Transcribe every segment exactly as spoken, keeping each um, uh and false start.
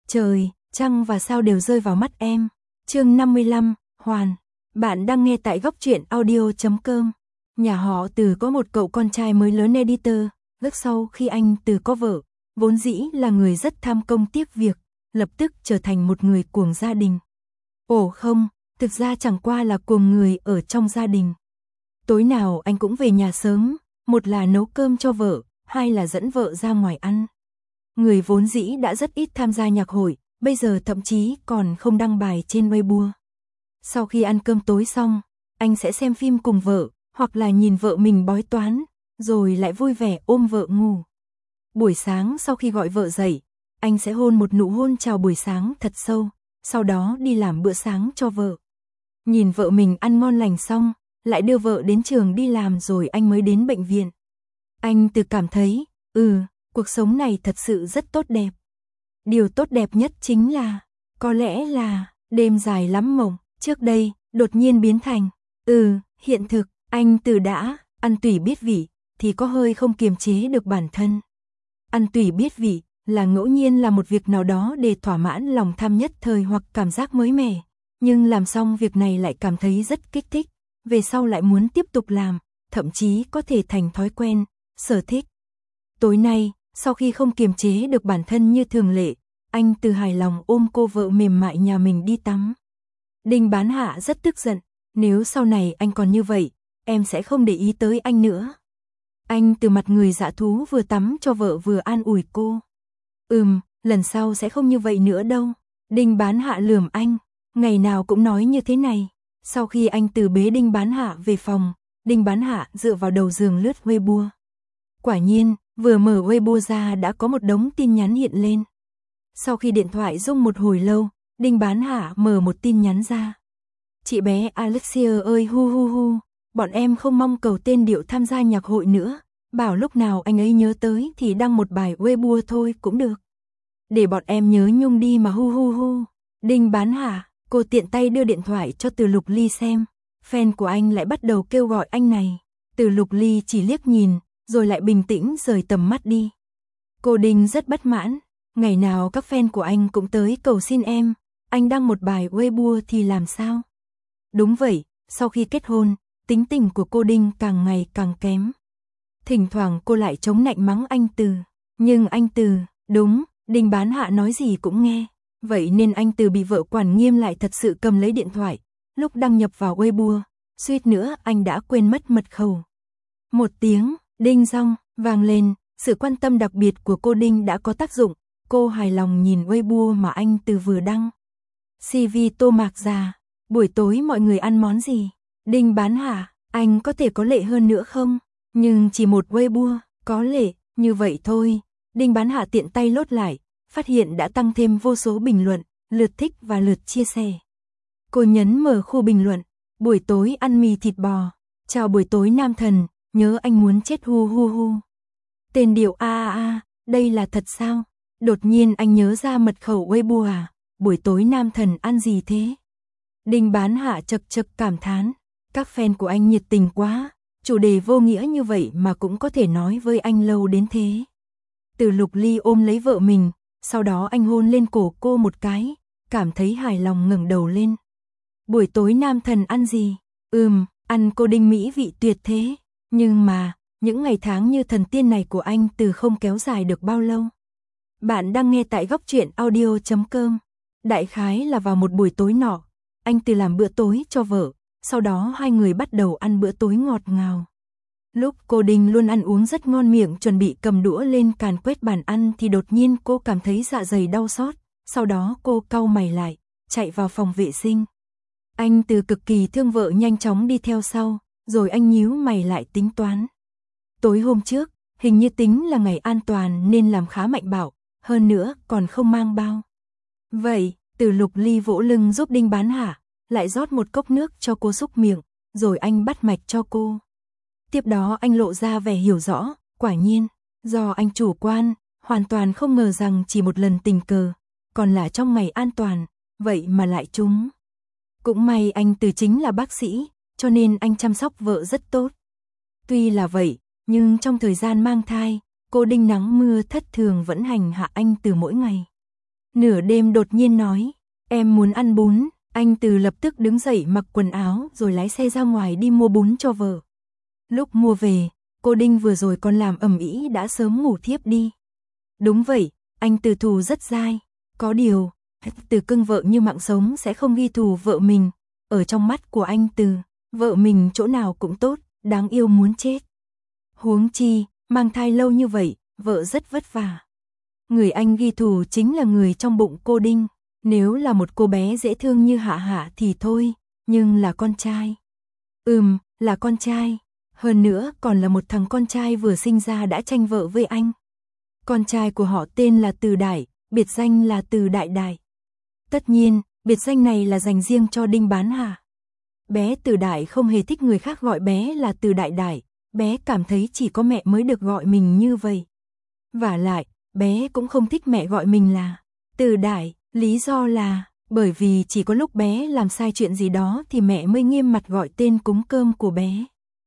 Trời, trăng và sao đều rơi vào mắt em. Chương năm mươi lăm, Hoàn. Bạn đang nghe tại góc truyện audio chấm com. Nhà họ Từ có một cậu con trai mới lớn editor, rất sau khi anh Từ có vợ, vốn dĩ là người rất tham công tiếc việc, lập tức trở thành một người cuồng gia đình. Ồ không, thực ra chẳng qua là cuồng người ở trong gia đình. Tối nào anh cũng về nhà sớm, một là nấu cơm cho vợ, hai là dẫn vợ ra ngoài ăn. Người vốn dĩ đã rất ít tham gia nhạc hội, bây giờ thậm chí còn không đăng bài trên Weibo. Sau khi ăn cơm tối xong, anh sẽ xem phim cùng vợ, hoặc là nhìn vợ mình bói toán, rồi lại vui vẻ ôm vợ ngủ. Buổi sáng sau khi gọi vợ dậy, anh sẽ hôn một nụ hôn chào buổi sáng thật sâu, sau đó đi làm bữa sáng cho vợ. Nhìn vợ mình ăn ngon lành xong, lại đưa vợ đến trường đi làm rồi anh mới đến bệnh viện. Anh Từ cảm thấy, ừ, cuộc sống này thật sự rất tốt đẹp. Điều tốt đẹp nhất chính là, có lẽ là, đêm dài lắm mộng, trước đây, đột nhiên biến thành, ừ, hiện thực. Anh Từ đã, ăn tùy biết vị, thì có hơi không kiềm chế được bản thân. Ăn tùy biết vị, là ngẫu nhiên là một việc nào đó để thỏa mãn lòng tham nhất thời hoặc cảm giác mới mẻ. Nhưng làm xong việc này lại cảm thấy rất kích thích, về sau lại muốn tiếp tục làm, thậm chí có thể thành thói quen, sở thích. Tối nay, sau khi không kiềm chế được bản thân như thường lệ, anh Từ hài lòng ôm cô vợ mềm mại nhà mình đi tắm. Đinh Bán Hạ rất tức giận, nếu sau này anh còn như vậy, em sẽ không để ý tới anh nữa. Anh Từ mặt người dạ thú vừa tắm cho vợ vừa an ủi cô. Ừm, lần sau sẽ không như vậy nữa đâu. Đinh Bán Hạ lườm anh, ngày nào cũng nói như thế này. Sau khi anh Từ bế Đinh Bán Hạ về phòng, Đinh Bán Hạ dựa vào đầu giường lướt Weibo. Quả nhiên, vừa mở Weibo ra đã có một đống tin nhắn hiện lên. Sau khi điện thoại rung một hồi lâu, Đinh Bán Hạ mở một tin nhắn ra. Chị bé Alexia ơi hu hu hu, bọn em không mong cầu tên Điệu tham gia nhạc hội nữa, bảo lúc nào anh ấy nhớ tới thì đăng một bài Weibo thôi cũng được. Để bọn em nhớ nhung đi mà hu hu hu. Đinh Bán Hạ, cô tiện tay đưa điện thoại cho Từ Lục Ly xem, fan của anh lại bắt đầu kêu gọi anh này. Từ Lục Ly chỉ liếc nhìn, rồi lại bình tĩnh rời tầm mắt đi. Cô Đinh rất bất mãn, ngày nào các fan của anh cũng tới cầu xin em, anh đăng một bài Weibo thì làm sao? Đúng vậy, sau khi kết hôn, tính tình của cô Đinh càng ngày càng kém. Thỉnh thoảng cô lại chống nạnh mắng anh Từ, nhưng anh Từ, đúng, Đinh Bán Hạ nói gì cũng nghe. Vậy nên anh Từ bị vợ quản nghiêm lại thật sự cầm lấy điện thoại, lúc đăng nhập vào Weibo, suýt nữa anh đã quên mất mật khẩu. Một tiếng, đinh dong, vang lên, sự quan tâm đặc biệt của cô Đinh đã có tác dụng, cô hài lòng nhìn Weibo mà anh Từ vừa đăng. xê vê Tô Mạc già, buổi tối mọi người ăn món gì? Đinh Bán Hạ, anh có thể có lệ hơn nữa không? Nhưng chỉ một Weibo, có lệ, như vậy thôi. Đinh Bán Hạ tiện tay lốt lại, phát hiện đã tăng thêm vô số bình luận, lượt thích và lượt chia sẻ. Cô nhấn mở khu bình luận, buổi tối ăn mì thịt bò, chào buổi tối nam thần, nhớ anh muốn chết hu hu hu. Tên Điệu a a a, đây là thật sao? Đột nhiên anh nhớ ra mật khẩu Weibo à, buổi tối nam thần ăn gì thế? Đinh Bán Hạ chật chật cảm thán, các fan của anh nhiệt tình quá, chủ đề vô nghĩa như vậy mà cũng có thể nói với anh lâu đến thế. Từ Lục Ly ôm lấy vợ mình, sau đó anh hôn lên cổ cô một cái, cảm thấy hài lòng ngẩng đầu lên. Buổi tối nam thần ăn gì? Ừm, ăn cô Đinh mỹ vị tuyệt thế, nhưng mà, những ngày tháng như thần tiên này của anh Từ không kéo dài được bao lâu. Bạn đang nghe tại góc truyện audio chấm com. Đại khái là vào một buổi tối nọ, anh Từ làm bữa tối cho vợ, sau đó hai người bắt đầu ăn bữa tối ngọt ngào. Lúc cô Đinh luôn ăn uống rất ngon miệng chuẩn bị cầm đũa lên càn quét bàn ăn thì đột nhiên cô cảm thấy dạ dày đau xót, sau đó cô cau mày lại, chạy vào phòng vệ sinh. Anh Từ cực kỳ thương vợ nhanh chóng đi theo sau, rồi anh nhíu mày lại tính toán. Tối hôm trước, hình như tính là ngày an toàn nên làm khá mạnh bạo, hơn nữa còn không mang bao. Vậy, Từ Lục Ly vỗ lưng giúp Đinh Bán Hạ, lại rót một cốc nước cho cô xúc miệng, rồi anh bắt mạch cho cô. Tiếp đó anh lộ ra vẻ hiểu rõ, quả nhiên, do anh chủ quan, hoàn toàn không ngờ rằng chỉ một lần tình cờ, còn là trong ngày an toàn, vậy mà lại trúng. Cũng may anh Từ chính là bác sĩ, cho nên anh chăm sóc vợ rất tốt. Tuy là vậy, nhưng trong thời gian mang thai, cô Đinh nắng mưa thất thường vẫn hành hạ anh Từ mỗi ngày. Nửa đêm đột nhiên nói, em muốn ăn bún, anh Từ lập tức đứng dậy mặc quần áo rồi lái xe ra ngoài đi mua bún cho vợ. Lúc mua về, cô Đinh vừa rồi còn làm ầm ĩ đã sớm ngủ thiếp đi. Đúng vậy, anh Từ thù rất dai, có điều, Từ cưng vợ như mạng sống sẽ không ghi thù vợ mình, ở trong mắt của anh Từ, vợ mình chỗ nào cũng tốt, đáng yêu muốn chết. Huống chi, mang thai lâu như vậy, vợ rất vất vả. Người anh ghi thù chính là người trong bụng cô Đinh, nếu là một cô bé dễ thương như Hạ Hạ thì thôi, nhưng là con trai. Ừm, là con trai, hơn nữa còn là một thằng con trai vừa sinh ra đã tranh vợ với anh. Con trai của họ tên là Từ Đại, biệt danh là Từ Đại Đại. Tất nhiên, biệt danh này là dành riêng cho Đinh Bán Hà. Bé Từ Đại không hề thích người khác gọi bé là Từ Đại Đại, bé cảm thấy chỉ có mẹ mới được gọi mình như vậy. Vả lại, bé cũng không thích mẹ gọi mình là Từ Đại, lý do là bởi vì chỉ có lúc bé làm sai chuyện gì đó thì mẹ mới nghiêm mặt gọi tên cúng cơm của bé.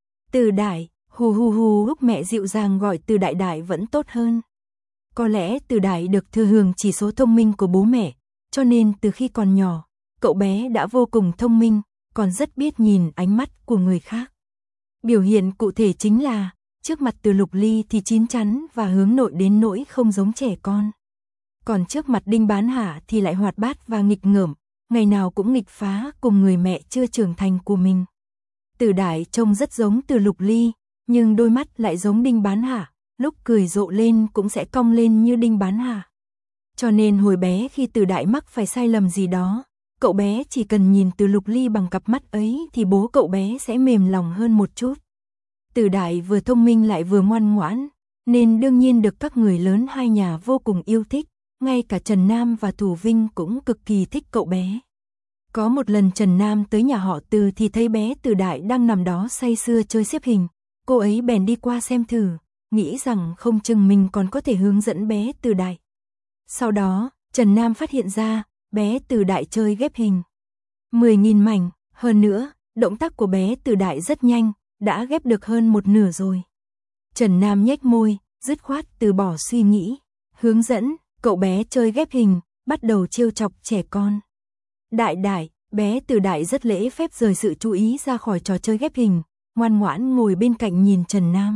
Từ Đại, hù hù hù, lúc mẹ dịu dàng gọi Từ Đại Đại vẫn tốt hơn. Có lẽ Từ Đại được thừa hưởng chỉ số thông minh của bố mẹ, cho nên từ khi còn nhỏ, cậu bé đã vô cùng thông minh, còn rất biết nhìn ánh mắt của người khác. Biểu hiện cụ thể chính là, trước mặt Từ Lục Ly thì chín chắn và hướng nội đến nỗi không giống trẻ con. Còn trước mặt Đinh Bán Hà thì lại hoạt bát và nghịch ngợm, ngày nào cũng nghịch phá cùng người mẹ chưa trưởng thành của mình. Từ Đại trông rất giống Từ Lục Ly, nhưng đôi mắt lại giống Đinh Bán Hà, lúc cười rộ lên cũng sẽ cong lên như Đinh Bán Hà. Cho nên hồi bé khi Từ Đại mắc phải sai lầm gì đó, cậu bé chỉ cần nhìn Từ Lục Ly bằng cặp mắt ấy thì bố cậu bé sẽ mềm lòng hơn một chút. Từ Đại vừa thông minh lại vừa ngoan ngoãn, nên đương nhiên được các người lớn hai nhà vô cùng yêu thích, ngay cả Trần Nam và Thủ Vinh cũng cực kỳ thích cậu bé. Có một lần Trần Nam tới nhà họ Từ thì thấy bé Từ Đại đang nằm đó say sưa chơi xếp hình, cô ấy bèn đi qua xem thử, nghĩ rằng không chừng mình còn có thể hướng dẫn bé Từ Đại. Sau đó, Trần Nam phát hiện ra, bé Từ Đại chơi ghép hình mười nghìn mảnh, hơn nữa, động tác của bé Từ Đại rất nhanh, đã ghép được hơn một nửa rồi. Trần Nam nhếch môi, dứt khoát từ bỏ suy nghĩ, hướng dẫn cậu bé chơi ghép hình, bắt đầu trêu chọc trẻ con. Đại Đại, bé Từ Đại rất lễ phép rời sự chú ý ra khỏi trò chơi ghép hình, ngoan ngoãn ngồi bên cạnh nhìn Trần Nam.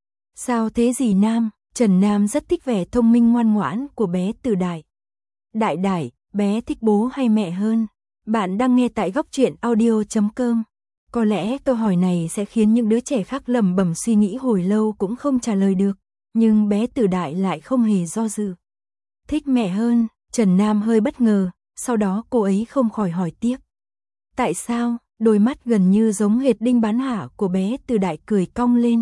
Sao thế gì Nam? Trần Nam rất thích vẻ thông minh ngoan ngoãn của bé Từ Đại. Đại Đại, bé thích bố hay mẹ hơn? Bạn đang nghe tại góc truyện audio chấm com. Có lẽ câu hỏi này sẽ khiến những đứa trẻ khác lẩm bẩm suy nghĩ hồi lâu cũng không trả lời được, nhưng bé Từ Đại lại không hề do dự. Thích mẹ hơn, Trần Nam hơi bất ngờ, sau đó cô ấy không khỏi hỏi tiếp. Tại sao? Đôi mắt gần như giống hệt Đinh Bán Hà của bé Từ Đại cười cong lên.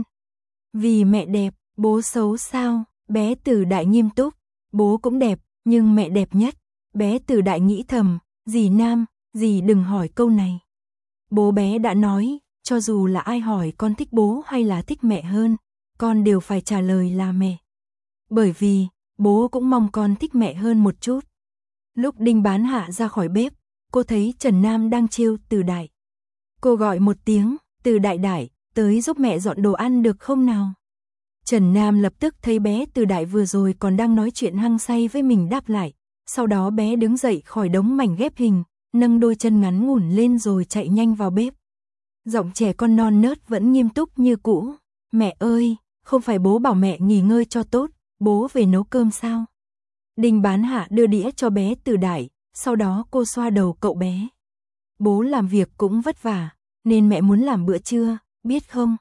Vì mẹ đẹp, bố xấu sao? Bé Từ Đại nghiêm túc, bố cũng đẹp, nhưng mẹ đẹp nhất. Bé Từ Đại nghĩ thầm, dì Nam, dì đừng hỏi câu này. Bố bé đã nói, cho dù là ai hỏi con thích bố hay là thích mẹ hơn, con đều phải trả lời là mẹ. Bởi vì, bố cũng mong con thích mẹ hơn một chút. Lúc Đinh Bán Hạ ra khỏi bếp, cô thấy Trần Nam đang trêu Từ Đại. Cô gọi một tiếng, Từ Đại Đại, tới giúp mẹ dọn đồ ăn được không nào? Trần Nam lập tức thấy bé Từ Đại vừa rồi còn đang nói chuyện hăng say với mình đáp lại. Sau đó bé đứng dậy khỏi đống mảnh ghép hình, nâng đôi chân ngắn ngủn lên rồi chạy nhanh vào bếp. Giọng trẻ con non nớt vẫn nghiêm túc như cũ. Mẹ ơi, không phải bố bảo mẹ nghỉ ngơi cho tốt, bố về nấu cơm sao? Đinh Bán Hạ đưa đĩa cho bé Từ Đại, sau đó cô xoa đầu cậu bé. Bố làm việc cũng vất vả, nên mẹ muốn làm bữa trưa, biết không?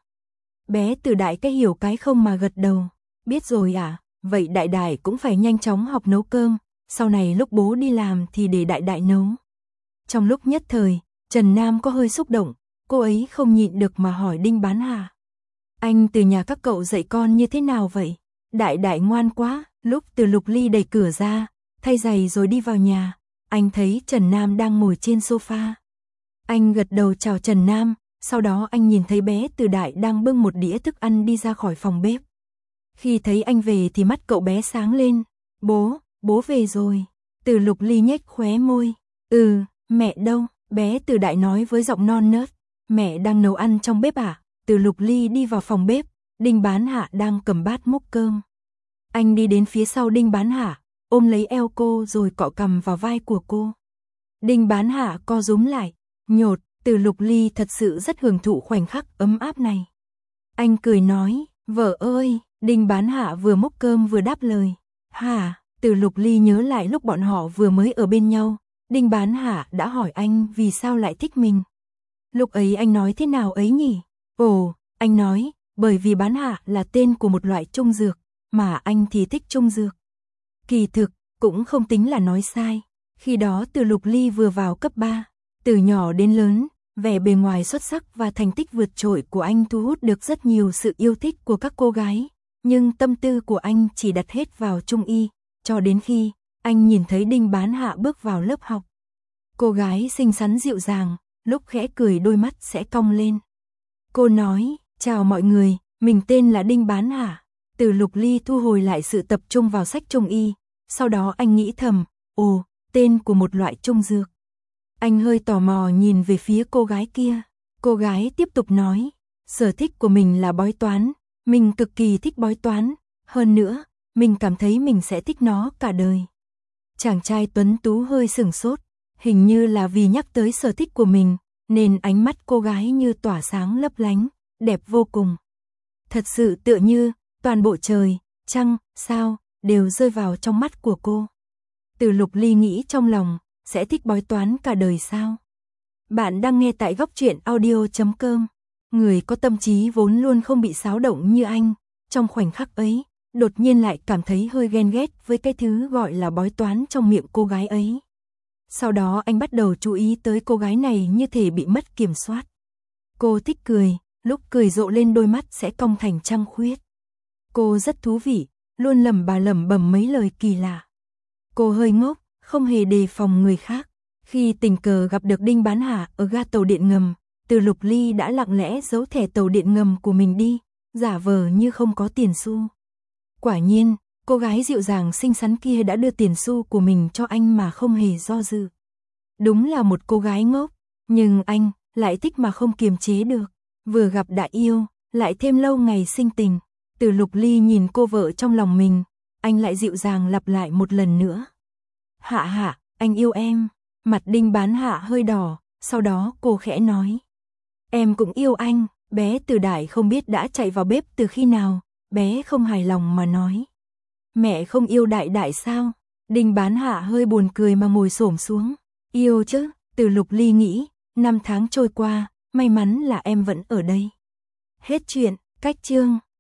Bé Từ Đại cái hiểu cái không mà gật đầu. Biết rồi à, vậy Đại Đại cũng phải nhanh chóng học nấu cơm, sau này lúc bố đi làm thì để Đại Đại nấu. Trong lúc nhất thời, Trần Nam có hơi xúc động, cô ấy không nhịn được mà hỏi Đinh Bán Hà. Anh từ nhà các cậu dạy con như thế nào vậy? Đại Đại ngoan quá. Lúc Từ Lục Ly đẩy cửa ra, thay giày rồi đi vào nhà, anh thấy Trần Nam đang ngồi trên sofa. Anh gật đầu chào Trần Nam, sau đó anh nhìn thấy bé Từ Đại đang bưng một đĩa thức ăn đi ra khỏi phòng bếp. Khi thấy anh về thì mắt cậu bé sáng lên. Bố, bố về rồi. Từ Lục Ly nhếch khóe môi. Ừ, mẹ đâu? Bé Từ Đại nói với giọng non nớt. Mẹ đang nấu ăn trong bếp à? Từ Lục Ly đi vào phòng bếp, Đinh Bán Hạ đang cầm bát múc cơm. Anh đi đến phía sau Đinh Bán Hạ, ôm lấy eo cô rồi cọ cằm vào vai của cô. Đinh Bán Hạ co rúm lại, nhột, Từ Lục Ly thật sự rất hưởng thụ khoảnh khắc ấm áp này. Anh cười nói, vợ ơi, Đinh Bán Hạ vừa múc cơm vừa đáp lời. Hả? Từ Lục Ly nhớ lại lúc bọn họ vừa mới ở bên nhau, Đinh Bán Hạ đã hỏi anh vì sao lại thích mình. Lúc ấy anh nói thế nào ấy nhỉ? Ồ, anh nói, bởi vì Bán Hạ là tên của một loại trung dược, mà anh thì thích trung dược. Kỳ thực, cũng không tính là nói sai. Khi đó Từ Lục Ly vừa vào cấp ba, từ nhỏ đến lớn, vẻ bề ngoài xuất sắc và thành tích vượt trội của anh thu hút được rất nhiều sự yêu thích của các cô gái, nhưng tâm tư của anh chỉ đặt hết vào trung y, cho đến khi anh nhìn thấy Đinh Bán Hạ bước vào lớp học. Cô gái xinh xắn dịu dàng, lúc khẽ cười đôi mắt sẽ cong lên. Cô nói, chào mọi người, mình tên là Đinh Bán Hạ. Từ Lục Ly thu hồi lại sự tập trung vào sách trung y, sau đó anh nghĩ thầm, ồ, tên của một loại trung dược. Anh hơi tò mò nhìn về phía cô gái kia. Cô gái tiếp tục nói, sở thích của mình là bói toán, mình cực kỳ thích bói toán, hơn nữa, mình cảm thấy mình sẽ thích nó cả đời. Chàng trai tuấn tú hơi sửng sốt, hình như là vì nhắc tới sở thích của mình, nên ánh mắt cô gái như tỏa sáng lấp lánh, đẹp vô cùng. Thật sự tựa như, toàn bộ trời, trăng, sao, đều rơi vào trong mắt của cô. Từ Lục Ly nghĩ trong lòng, sẽ thích bói toán cả đời sao? Bạn đang nghe tại góc truyện audio chấm com. Người có tâm trí vốn luôn không bị xáo động như anh, trong khoảnh khắc ấy, đột nhiên lại cảm thấy hơi ghen ghét với cái thứ gọi là bói toán trong miệng cô gái ấy. Sau đó anh bắt đầu chú ý tới cô gái này như thể bị mất kiểm soát. Cô thích cười, lúc cười rộ lên đôi mắt sẽ cong thành trăng khuyết. Cô rất thú vị, luôn lẩm bà lẩm bẩm mấy lời kỳ lạ. Cô hơi ngốc, không hề đề phòng người khác. Khi tình cờ gặp được Đinh Bán Hạ ở ga tàu điện ngầm, Từ Lục Ly đã lặng lẽ giấu thẻ tàu điện ngầm của mình đi, giả vờ như không có tiền xu. Quả nhiên, cô gái dịu dàng xinh xắn kia đã đưa tiền xu của mình cho anh mà không hề do dự. Đúng là một cô gái ngốc, nhưng anh lại thích mà không kiềm chế được. Vừa gặp đã yêu, lại thêm lâu ngày sinh tình. Từ Lục Ly nhìn cô vợ trong lòng mình, anh lại dịu dàng lặp lại một lần nữa. Hạ Hạ, anh yêu em. Mặt Đinh Bán Hạ hơi đỏ, sau đó cô khẽ nói. Em cũng yêu anh. Bé Từ Đại không biết đã chạy vào bếp từ khi nào, bé không hài lòng mà nói. Mẹ không yêu Đại Đại sao? Đinh Bán Hạ hơi buồn cười mà ngồi xổm xuống. Yêu chứ, Từ Lục Ly nghĩ, năm tháng trôi qua, may mắn là em vẫn ở đây. Hết chuyện, cách chương.